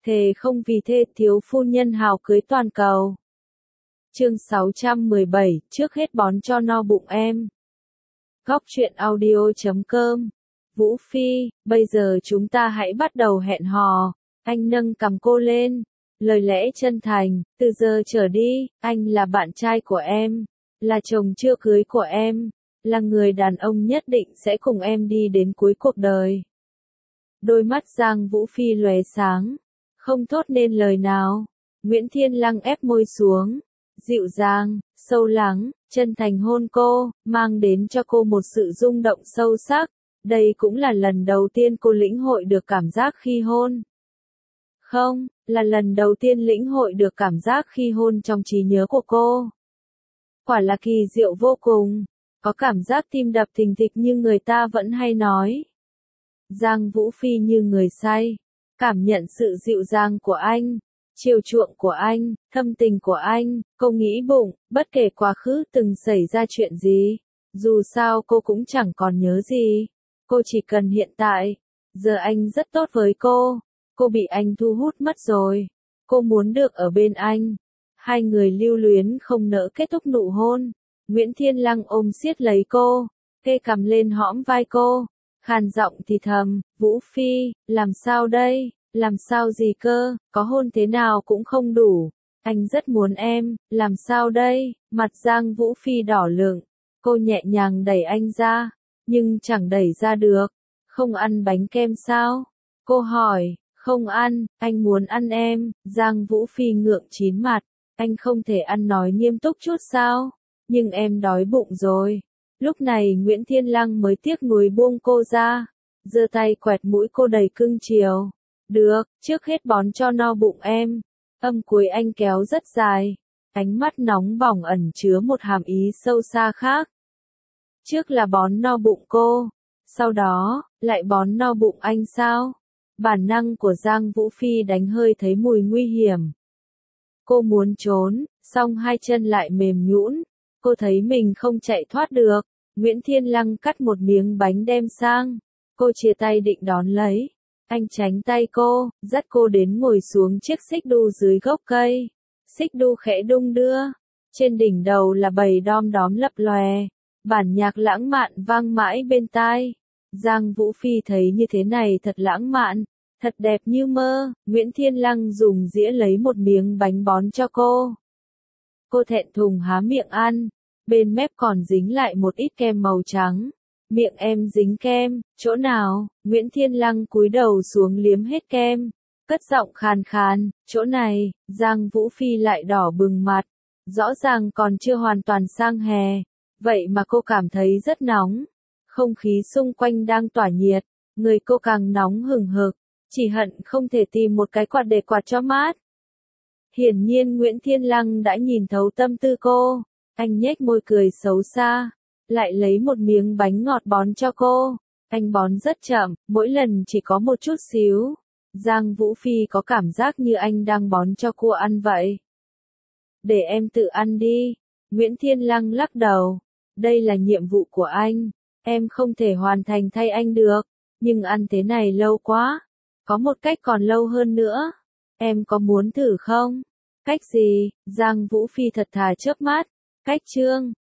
Thề không vì thê thiếu phu nhân hào cưới toàn cầu. Chương 617, trước hết bón cho no bụng em. Góc truyện audio.com. Vũ Phi, bây giờ chúng ta hãy bắt đầu hẹn hò. Anh nâng cằm cô lên. Lời lẽ chân thành, từ giờ trở đi, anh là bạn trai của em, là chồng chưa cưới của em, là người đàn ông nhất định sẽ cùng em đi đến cuối cuộc đời. Đôi mắt Giang Vũ Phi lóe sáng, không thốt nên lời nào. Nguyễn Thiên Lăng ép môi xuống, dịu dàng, sâu lắng, chân thành hôn cô, mang đến cho cô một sự rung động sâu sắc. Đây cũng là lần đầu tiên cô lĩnh hội được cảm giác khi hôn. Không, là lần đầu tiên lĩnh hội được cảm giác khi hôn trong trí nhớ của cô. Quả là kỳ diệu vô cùng, có cảm giác tim đập thình thịch như người ta vẫn hay nói. Giang Vũ Phi như người say, cảm nhận sự dịu dàng của anh, chiều chuộng của anh, thâm tình của anh. Cô nghĩ bụng, bất kể quá khứ từng xảy ra chuyện gì, dù sao cô cũng chẳng còn nhớ gì. Cô chỉ cần hiện tại. Giờ anh rất tốt với cô. Cô bị anh thu hút mất rồi. Cô muốn được ở bên anh. Hai người lưu luyến không nỡ kết thúc nụ hôn. Nguyễn Thiên Lăng ôm siết lấy cô, kê cằm lên hõm vai cô, khàn giọng thì thầm, Vũ Phi, làm sao đây, làm sao gì cơ, có hôn thế nào cũng không đủ. Anh rất muốn em, làm sao đây, mặt Giang Vũ Phi đỏ lựng, cô nhẹ nhàng đẩy anh ra, nhưng chẳng đẩy ra được. Không ăn bánh kem sao? Cô hỏi. Không ăn, anh muốn ăn em. Giang Vũ Phi ngượng chín mặt. Anh không thể ăn nói nghiêm túc chút sao? Nhưng em đói bụng rồi. Lúc này Nguyễn Thiên Lăng mới tiếc nuối buông cô ra. Giơ tay quẹt mũi cô đầy cưng chiều. Được, trước hết bón cho no bụng em. Âm cuối anh kéo rất dài. Ánh mắt nóng bỏng ẩn chứa một hàm ý sâu xa khác. Trước là bón no bụng cô. Sau đó, lại bón no bụng anh sao? Bản năng của Giang Vũ Phi đánh hơi thấy mùi nguy hiểm. Cô muốn trốn, song hai chân lại mềm nhũn. Cô thấy mình không chạy thoát được. Nguyễn Thiên Lăng cắt một miếng bánh đem sang. Cô chia tay định đón lấy. Anh tránh tay cô, dắt cô đến ngồi xuống chiếc xích đu dưới gốc cây. Xích đu khẽ đung đưa. Trên đỉnh đầu là bầy đom đóm lập lòe. Bản nhạc lãng mạn vang mãi bên tai. Giang Vũ Phi thấy như thế này thật lãng mạn, thật đẹp như mơ. Nguyễn Thiên Lăng dùng dĩa lấy một miếng bánh bón cho cô. Cô thẹn thùng há miệng ăn, bên mép còn dính lại một ít kem màu trắng. Miệng em dính kem, chỗ nào? Nguyễn Thiên Lăng cúi đầu xuống liếm hết kem, cất giọng khàn khàn, chỗ này. Giang Vũ Phi lại đỏ bừng mặt, rõ ràng còn chưa hoàn toàn sang hè, vậy mà cô cảm thấy rất nóng. Không khí xung quanh đang tỏa nhiệt, người cô càng nóng hừng hực, chỉ hận không thể tìm một cái quạt để quạt cho mát. Hiển nhiên Nguyễn Thiên Lăng đã nhìn thấu tâm tư cô, anh nhếch môi cười xấu xa, lại lấy một miếng bánh ngọt bón cho cô. Anh bón rất chậm, mỗi lần chỉ có một chút xíu. Giang Vũ Phi có cảm giác như anh đang bón cho cô ăn vậy. Để em tự ăn đi. Nguyễn Thiên Lăng lắc đầu. Đây là nhiệm vụ của anh. Em không thể hoàn thành thay anh được, nhưng ăn thế này lâu quá. Có một cách còn lâu hơn nữa. Em có muốn thử không? Cách gì? Giang Vũ Phi thật thà chớp mắt. Cách chương.